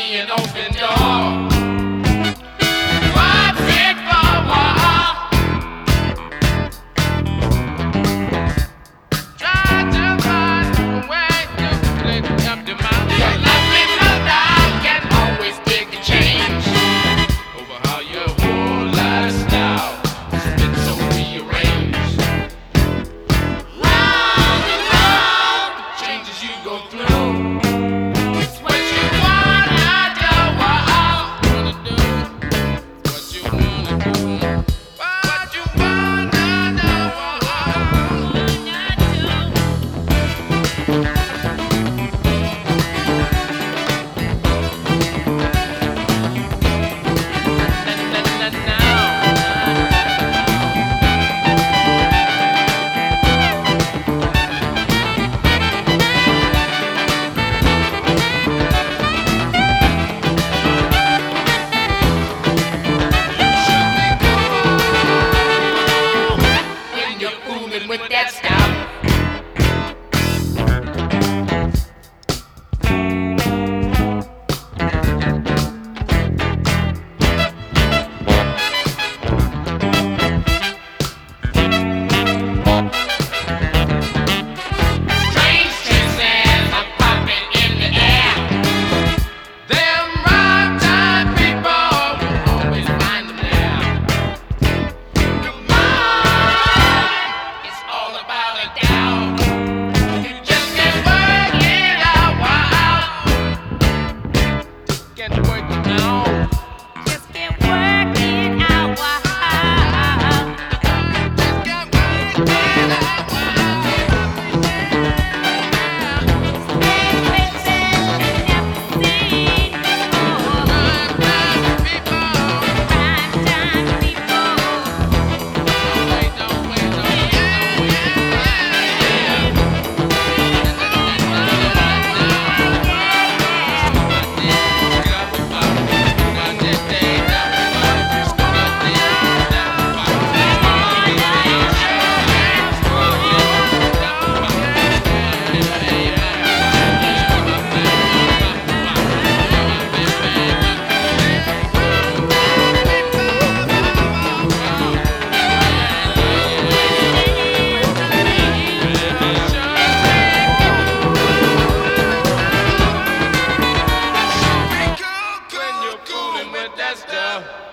me an open door. What's it for war? Try to find a way to clean up the mind. Your lovely mother can always take a change over how your whole lifestyle has been so rearranged. Round and round, the changes you go through. It's what you wanna do. What you wanna do. What you wanna do. When you're fooling with that stuff. Strange senses are popping in the air. Them right-time people will always find them there. Your mind is all about a doubt. You just can't work it out. Can't work it out. Just can't work it out. Just can't work it out. Right-time people. Don't wait. When you're fooling with that stuff.